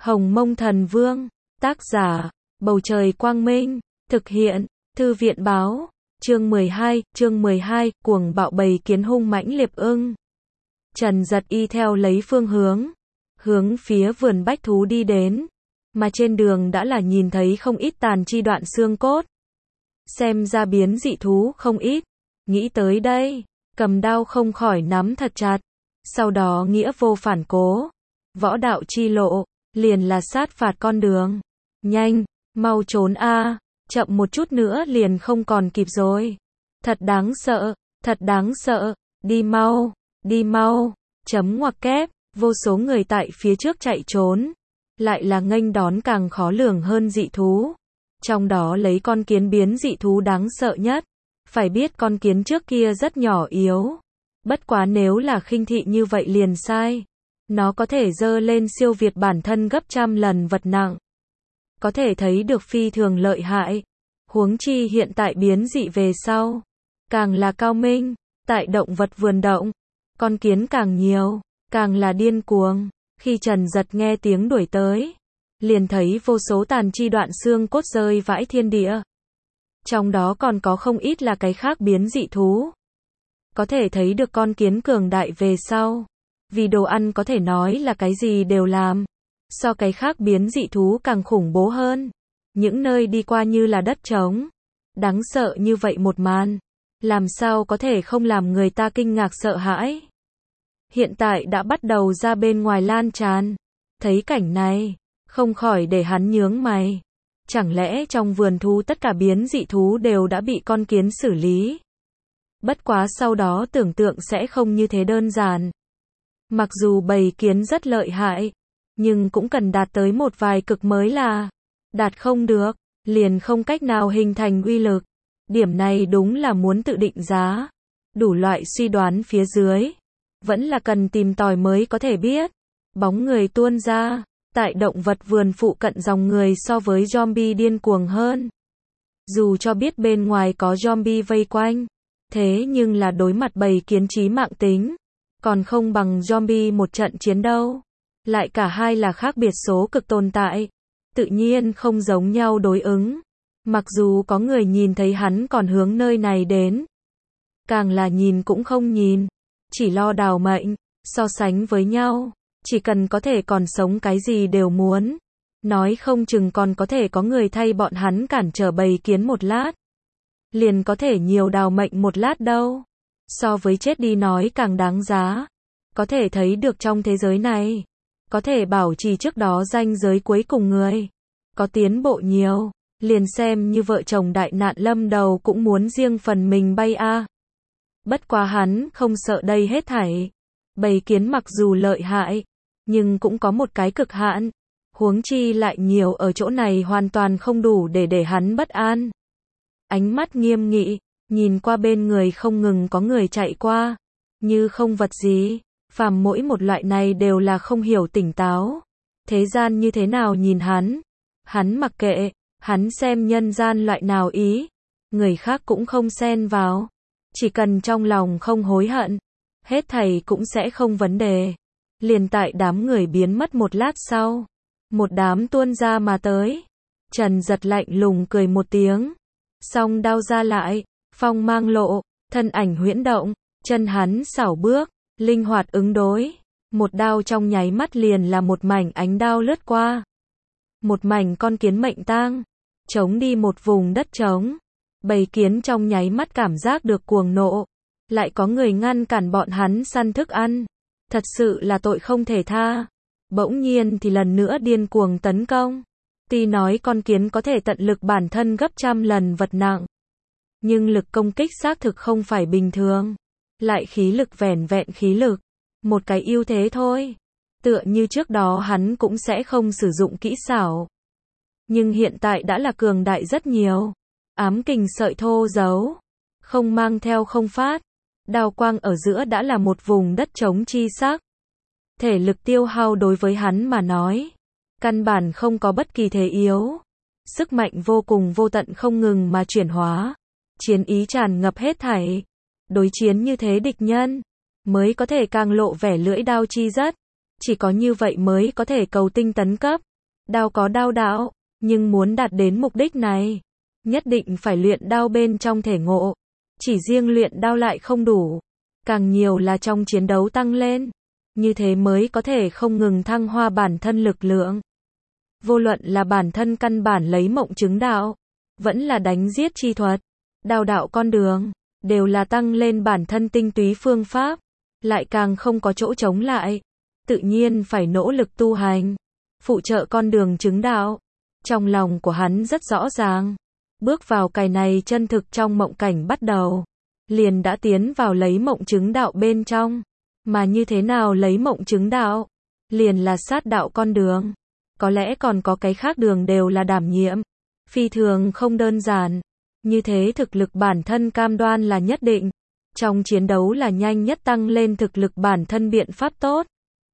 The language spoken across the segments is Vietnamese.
Hồng Mông Thần Vương, tác giả, Bầu Trời Quang Minh, thực hiện, Thư viện Báo, chương 12, cuồng bạo bầy kiến hung mãnh liệp ưng. Trần Giật y theo lấy phương hướng phía vườn bách thú đi đến, mà trên đường đã là nhìn thấy không ít tàn chi đoạn xương cốt. Xem ra biến dị thú không ít, nghĩ tới đây, cầm đao không khỏi nắm thật chặt, sau đó nghĩa vô phản cố, võ đạo chi lộ, liền là sát phạt con đường. Nhanh, mau trốn a, chậm một chút nữa liền không còn kịp rồi. Thật đáng sợ, đi mau, chấm ngoặc kép, vô số người tại phía trước chạy trốn, lại là nghênh đón càng khó lường hơn dị thú. Trong đó lấy con kiến biến dị thú đáng sợ nhất, phải biết con kiến trước kia rất nhỏ yếu. Bất quá nếu là khinh thị như vậy liền sai. Nó có thể dơ lên siêu việt bản thân gấp trăm lần vật nặng. Có thể thấy được phi thường lợi hại. Huống chi hiện tại biến dị về sau, càng là cao minh, tại động vật vườn động, con kiến càng nhiều, càng là điên cuồng. Khi Trần Giật nghe tiếng đuổi tới, liền thấy vô số tàn chi đoạn xương cốt rơi vãi thiên địa. Trong đó còn có không ít là cái khác biến dị thú. Có thể thấy được con kiến cường đại về sau. Vì đồ ăn có thể nói là cái gì đều làm. So cái khác biến dị thú càng khủng bố hơn. Những nơi đi qua như là đất trống. Đáng sợ như vậy một màn. Làm sao có thể không làm người ta kinh ngạc sợ hãi. Hiện tại đã bắt đầu ra bên ngoài lan tràn. Thấy cảnh này, không khỏi để hắn nhướng mày. Chẳng lẽ trong vườn thú tất cả biến dị thú đều đã bị con kiến xử lý? Bất quá sau đó tưởng tượng sẽ không như thế đơn giản. Mặc dù bầy kiến rất lợi hại, nhưng cũng cần đạt tới một vài cực mới là. Đạt không được, liền không cách nào hình thành uy lực. Điểm này đúng là muốn tự định giá. Đủ loại suy đoán phía dưới. Vẫn là cần tìm tòi mới có thể biết. Bóng người tuôn ra. Tại động vật vườn phụ cận dòng người so với zombie điên cuồng hơn. Dù cho biết bên ngoài có zombie vây quanh. Thế nhưng là đối mặt bầy kiến chí mạng tính. Còn không bằng zombie một trận chiến đâu. Lại cả hai là khác biệt số cực tồn tại. Tự nhiên không giống nhau đối ứng. Mặc dù có người nhìn thấy hắn còn hướng nơi này đến. Càng là nhìn cũng không nhìn. Chỉ lo đào mệnh. So sánh với nhau. Chỉ cần có thể còn sống cái gì đều muốn. Nói không chừng còn có thể có người thay bọn hắn cản trở bầy kiến một lát. Liền có thể nhiều đào mệnh một lát đâu. So với chết đi nói càng đáng giá. Có thể thấy được trong thế giới này. Có thể bảo trì trước đó ranh giới cuối cùng người. Có tiến bộ nhiều. Liền xem như vợ chồng đại nạn lâm đầu cũng muốn riêng phần mình bay a. Bất quá hắn không sợ đây hết thảy. Bầy kiến mặc dù lợi hại. Nhưng cũng có một cái cực hạn. Huống chi lại nhiều ở chỗ này hoàn toàn không đủ để hắn bất an. Ánh mắt nghiêm nghị, nhìn qua bên người không ngừng có người chạy qua. Như không vật gì, phàm mỗi một loại này đều là không hiểu tỉnh táo. Thế gian như thế nào nhìn hắn? Hắn mặc kệ, hắn xem nhân gian loại nào ý. Người khác cũng không xen vào. Chỉ cần trong lòng không hối hận, hết thảy cũng sẽ không vấn đề. Liền tại đám người biến mất một lát sau. Một đám tuôn ra mà tới. Trần Giật lạnh lùng cười một tiếng. Song đao ra lại, phong mang lộ, thân ảnh huyễn động, chân hắn xảo bước, linh hoạt ứng đối. Một đao trong nháy mắt liền là một mảnh ánh đao lướt qua. Một mảnh con kiến mệnh tang, chống đi một vùng đất trống. Bầy kiến trong nháy mắt cảm giác được cuồng nộ. Lại có người ngăn cản bọn hắn săn thức ăn. Thật sự là tội không thể tha. Bỗng nhiên thì lần nữa điên cuồng tấn công. Tuy nói con kiến có thể tận lực bản thân gấp trăm lần vật nặng. Nhưng lực công kích xác thực không phải bình thường. Lại khí lực vẻn vẹn khí lực. Một cái ưu thế thôi. Tựa như trước đó hắn cũng sẽ không sử dụng kỹ xảo. Nhưng hiện tại đã là cường đại rất nhiều. Ám kình sợi thô giấu. Không mang theo không phát. Đao quang ở giữa đã là một vùng đất trống chi sắc. Thể lực tiêu hao đối với hắn mà nói. Căn bản không có bất kỳ thế yếu. Sức mạnh vô cùng vô tận không ngừng mà chuyển hóa. Chiến ý tràn ngập hết thảy. Đối chiến như thế địch nhân. Mới có thể càng lộ vẻ lưỡi đao chi rất. Chỉ có như vậy mới có thể cầu tinh tấn cấp. Đao có đao đạo, nhưng muốn đạt đến mục đích này, nhất định phải luyện đao bên trong thể ngộ. Chỉ riêng luyện đao lại không đủ, càng nhiều là trong chiến đấu tăng lên. Như thế mới có thể không ngừng thăng hoa bản thân lực lượng. Vô luận là bản thân căn bản lấy mộng chứng đạo, vẫn là đánh giết chi thuật, đao đạo con đường, đều là tăng lên bản thân tinh túy phương pháp, lại càng không có chỗ chống lại. Tự nhiên phải nỗ lực tu hành, phụ trợ con đường chứng đạo. Trong lòng của hắn rất rõ ràng, bước vào cái này chân thực trong mộng cảnh bắt đầu, liền đã tiến vào lấy mộng chứng đạo bên trong. Mà như thế nào lấy mộng chứng đạo? Liền là sát đạo con đường. Có lẽ còn có cái khác đường đều là đảm nhiệm. Phi thường không đơn giản. Như thế thực lực bản thân cam đoan là nhất định. Trong chiến đấu là nhanh nhất tăng lên thực lực bản thân biện pháp tốt.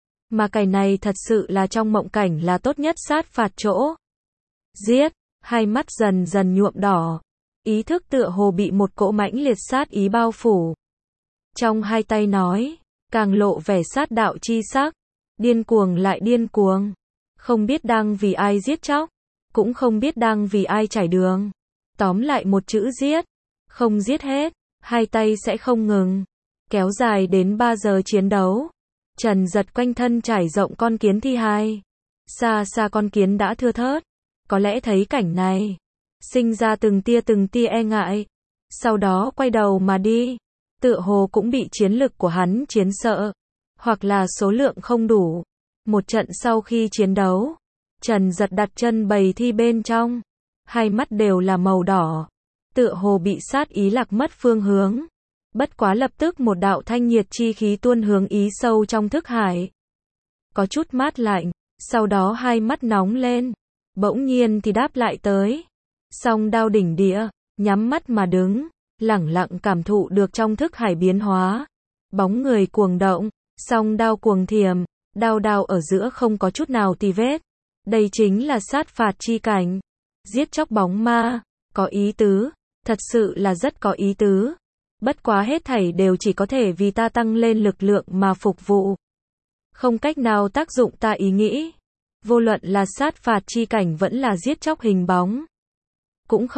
Mà cái này thật sự là trong mộng cảnh là tốt nhất sát phạt chỗ. Giết, hai mắt dần dần nhuộm đỏ. Ý thức tựa hồ bị một cỗ mãnh liệt sát ý bao phủ. Trong hai tay nói, càng lộ vẻ sát đạo chi sắc. Điên cuồng lại điên cuồng. Không biết đang vì ai giết chóc, cũng không biết đang vì ai trải đường. Tóm lại một chữ giết. Không giết hết, hai tay sẽ không ngừng. Kéo dài đến 3 giờ chiến đấu. Trần Giật quanh thân trải rộng con kiến thi hài. Xa xa con kiến đã thưa thớt. Có lẽ thấy cảnh này, sinh ra từng tia e ngại. Sau đó quay đầu mà đi. Tựa hồ cũng bị chiến lực của hắn chiến sợ. Hoặc là số lượng không đủ. Một trận sau khi chiến đấu, Trần Giật đặt chân bầy thi bên trong. Hai mắt đều là màu đỏ. Tựa hồ bị sát ý lạc mất phương hướng. Bất quá lập tức một đạo thanh nhiệt chi khí tuôn hướng ý sâu trong thức hải. Có chút mát lạnh, sau đó hai mắt nóng lên. Bỗng nhiên thì đáp lại tới. Song đao đỉnh địa, nhắm mắt mà đứng, lẳng lặng cảm thụ được trong thức hải biến hóa. Bóng người cuồng động, song đao cuồng thiềm, đao ở giữa không có chút nào tì vết. Đây chính là sát phạt chi cảnh. Giết chóc bóng ma, có ý tứ, thật sự là rất có ý tứ. Bất quá hết thảy đều chỉ có thể vì ta tăng lên lực lượng mà phục vụ. Không cách nào tác dụng ta ý nghĩ. Vô luận là sát phạt chi cảnh vẫn là giết chóc hình bóng. Cũng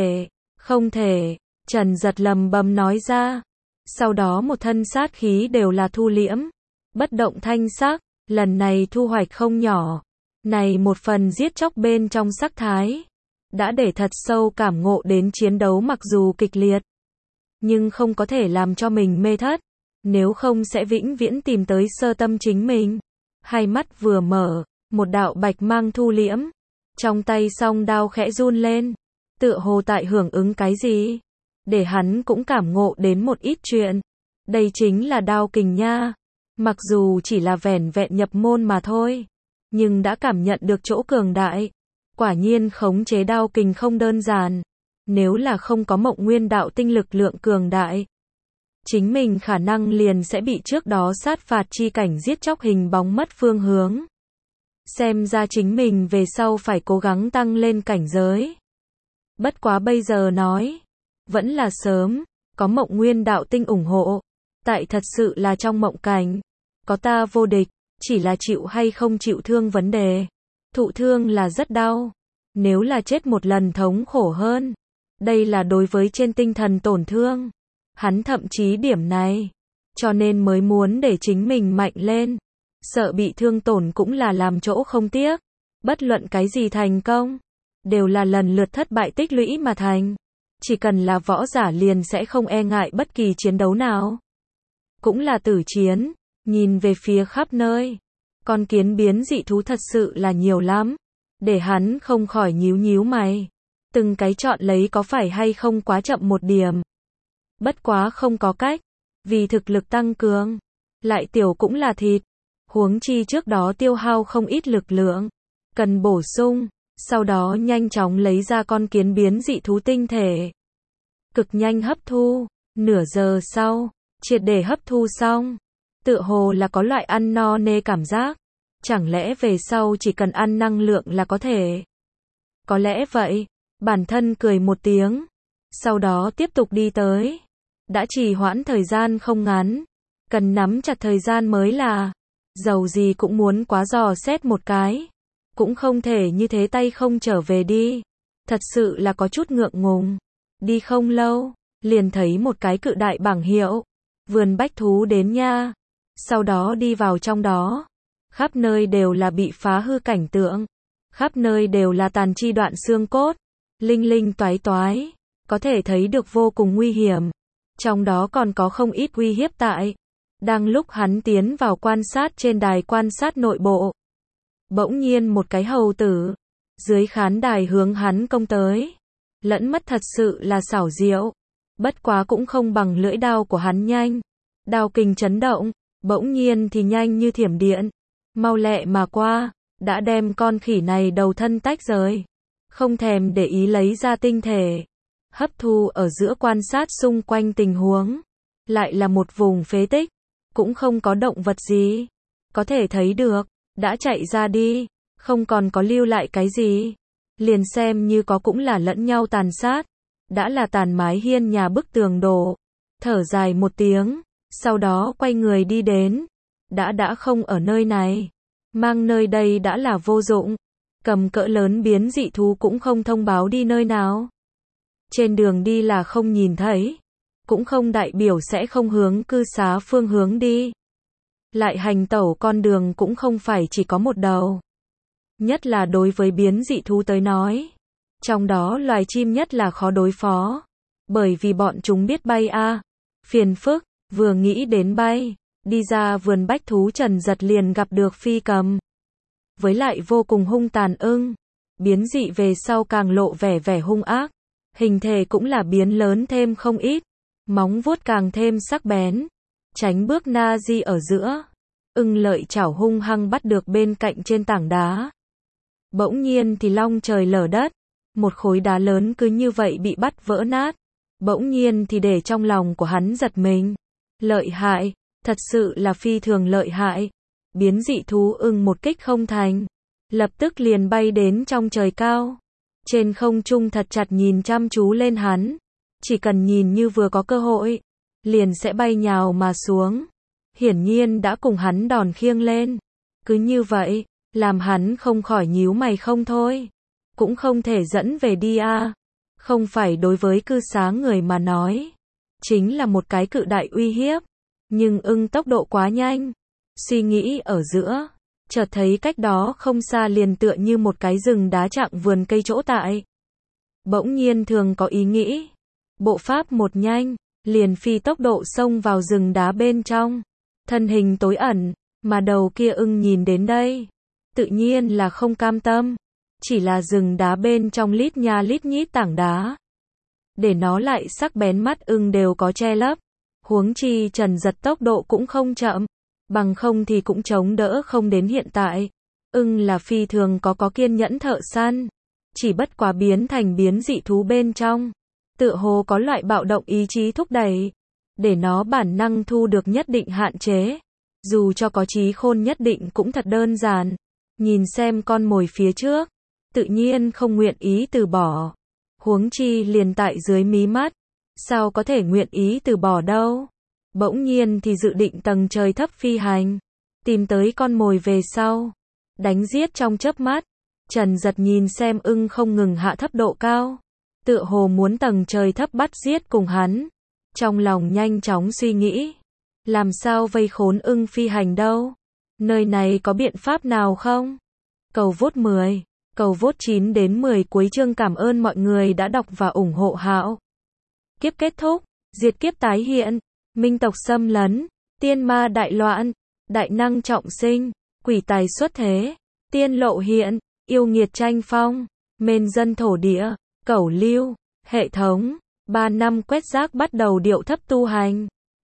không thể, Trần Giật lầm bầm nói ra. Sau đó một thân sát khí đều là thu liễm. Bất động thanh sắc, lần này thu hoạch không nhỏ. Này một phần giết chóc bên trong sắc thái. Đã để thật sâu cảm ngộ đến chiến đấu mặc dù kịch liệt. Nhưng không có thể làm cho mình mê thất. Nếu không sẽ vĩnh viễn tìm tới sơ tâm chính mình. Hai mắt vừa mở, một đạo bạch mang thu liễm. Trong tay song đao khẽ run lên. Tựa hồ tại hưởng ứng cái gì? Để hắn cũng cảm ngộ đến một ít chuyện. Đây chính là đao kình nha. Mặc dù chỉ là vẻn vẹn nhập môn mà thôi. Nhưng đã cảm nhận được chỗ cường đại. Quả nhiên khống chế đao kình không đơn giản. Nếu là không có mộng nguyên đạo tinh lực lượng cường đại, chính mình khả năng liền sẽ bị trước đó sát phạt chi cảnh giết chóc hình bóng mất phương hướng. Xem ra chính mình về sau phải cố gắng tăng lên cảnh giới. Bất quá bây giờ nói, vẫn là sớm, có mộng nguyên đạo tinh ủng hộ. Tại thật sự là trong mộng cảnh, có ta vô địch, chỉ là chịu hay không chịu thương vấn đề. Thụ thương là rất đau, nếu là chết một lần thống khổ hơn. Đây là đối với trên tinh thần tổn thương. Hắn thậm chí điểm này, cho nên mới muốn để chính mình mạnh lên. Sợ bị thương tổn cũng là làm chỗ không tiếc. Bất luận cái gì thành công, đều là lần lượt thất bại tích lũy mà thành. Chỉ cần là võ giả liền sẽ không e ngại bất kỳ chiến đấu nào. Cũng là tử chiến, nhìn về phía khắp nơi. Con kiến biến dị thú thật sự là nhiều lắm. Để hắn không khỏi nhíu mày. Từng cái chọn lấy có phải hay không quá chậm một điểm. Bất quá không có cách. Vì thực lực tăng cường. Lại tiểu cũng là thịt. Huống chi trước đó tiêu hao không ít lực lượng. Cần bổ sung. Sau đó nhanh chóng lấy ra con kiến biến dị thú tinh thể. Cực nhanh hấp thu. Nửa giờ sau. Triệt để hấp thu xong. Tựa hồ là có loại ăn no nê cảm giác. Chẳng lẽ về sau chỉ cần ăn năng lượng là có thể. Có lẽ vậy. Bản thân cười một tiếng. Sau đó tiếp tục đi tới. Đã trì hoãn thời gian không ngắn. Cần nắm chặt thời gian mới là. Dầu gì cũng muốn quá dò xét một cái. cũng không thể như thế tay không trở về đi. Thật sự là có chút ngượng ngùng. Đi không lâu, liền thấy một cái cự đại bảng hiệu. Vườn bách thú đến nha. Sau đó đi vào trong đó. Khắp nơi đều là bị phá hư cảnh tượng. Khắp nơi đều là tàn chi đoạn xương cốt. Linh linh toái toái. Có thể thấy được vô cùng nguy hiểm. Trong đó còn có không ít uy hiếp tại. Đang lúc hắn tiến vào quan sát trên đài quan sát nội bộ. Bỗng nhiên một cái hầu tử. Dưới khán đài hướng hắn công tới. Lẫn mất thật sự là xảo diệu. Bất quá cũng không bằng lưỡi đao của hắn nhanh. Đao kình chấn động. Bỗng nhiên thì nhanh như thiểm điện. Mau lẹ mà qua. Đã đem con khỉ này đầu thân tách rời. Không thèm để ý lấy ra tinh thể. Hấp thu ở giữa quan sát xung quanh tình huống. Lại là một vùng phế tích. Cũng không có động vật gì. Có thể thấy được. Đã chạy ra đi. Không còn có lưu lại cái gì. Liền xem như có cũng là lẫn nhau tàn sát. Đã là tàn mái hiên nhà bức tường đổ. Thở dài một tiếng. Sau đó quay người đi đến. Đã không ở nơi này. Mang nơi đây đã là vô dụng. Cầm cỡ lớn biến dị thú cũng không thông báo đi nơi nào. Trên đường đi là không nhìn thấy. Cũng không đại biểu sẽ không hướng cư xá phương hướng đi. Lại hành tẩu con đường cũng không phải chỉ có một đầu. Nhất là đối với biến dị thú tới nói. Trong đó loài chim nhất là khó đối phó. Bởi vì bọn chúng biết bay phiền phức, vừa nghĩ đến bay. Đi ra vườn bách thú Trần Giật liền gặp được phi cầm. Với lại vô cùng hung tàn ưng. Biến dị về sau càng lộ vẻ hung ác. Hình thể cũng là biến lớn thêm không ít. Móng vuốt càng thêm sắc bén. Tránh bước na di ở giữa. Ưng lợi chảo hung hăng bắt được bên cạnh trên tảng đá. Bỗng nhiên thì long trời lở đất. Một khối đá lớn cứ như vậy bị bắt vỡ nát. Bỗng nhiên thì để trong lòng của hắn giật mình. Lợi hại, thật sự là phi thường lợi hại. Biến dị thú ưng một kích không thành. Lập tức liền bay đến trong trời cao. Trên không trung thật chặt nhìn chăm chú lên hắn. Chỉ cần nhìn như vừa có cơ hội. Liền sẽ bay nhào mà xuống. Hiển nhiên đã cùng hắn đòn khiêng lên. Cứ như vậy, làm hắn không khỏi nhíu mày không thôi. Cũng không thể dẫn về đi Không phải đối với cư xá người mà nói. Chính là một cái cự đại uy hiếp. Nhưng ưng tốc độ quá nhanh. Suy nghĩ ở giữa. Chợt thấy cách đó không xa liền tựa như một cái rừng đá chặng vườn cây chỗ tại. Bỗng nhiên thường có ý nghĩ. Bộ pháp một nhanh. Liền phi tốc độ xông vào rừng đá bên trong. Thân hình tối ẩn. Mà đầu kia ưng nhìn đến đây. Tự nhiên là không cam tâm. Chỉ là rừng đá bên trong lít nha lít nhít tảng đá. Để nó lại sắc bén mắt ưng đều có che lấp. Huống chi Trần Giật tốc độ cũng không chậm. Bằng không thì cũng chống đỡ không đến hiện tại. Ưng là phi thường có kiên nhẫn thợ săn. Chỉ bất quá biến thành biến dị thú bên trong. Tựa hồ có loại bạo động ý chí thúc đẩy. Để nó bản năng thu được nhất định hạn chế. Dù cho có trí khôn nhất định cũng thật đơn giản. Nhìn xem con mồi phía trước. Tự nhiên không nguyện ý từ bỏ. Huống chi liền tại dưới mí mắt. Sao có thể nguyện ý từ bỏ đâu. Bỗng nhiên thì dự định tầng trời thấp phi hành. Tìm tới con mồi về sau. Đánh giết trong chớp mắt. Trần Giật nhìn xem ưng không ngừng hạ thấp độ cao. Tựa hồ muốn tầng trời thấp bắt giết cùng hắn. Trong lòng nhanh chóng suy nghĩ. Làm sao vây khốn ưng phi hành đâu. Nơi này có biện pháp nào không? Cầu vote 10. Cầu vote 9 đến 10 cuối chương. Cảm ơn mọi người đã đọc và ủng hộ Hạo. Kiếp kết thúc. Diệt kiếp tái hiện. Minh tộc xâm lấn. Tiên ma đại loạn. Đại năng trọng sinh. Quỷ tài xuất thế. Tiên lộ hiện. Yêu nghiệt tranh phong. Mên dân thổ địa. Cẩu lưu. Hệ thống. 3 năm quét rác bắt đầu điệu thấp tu hành.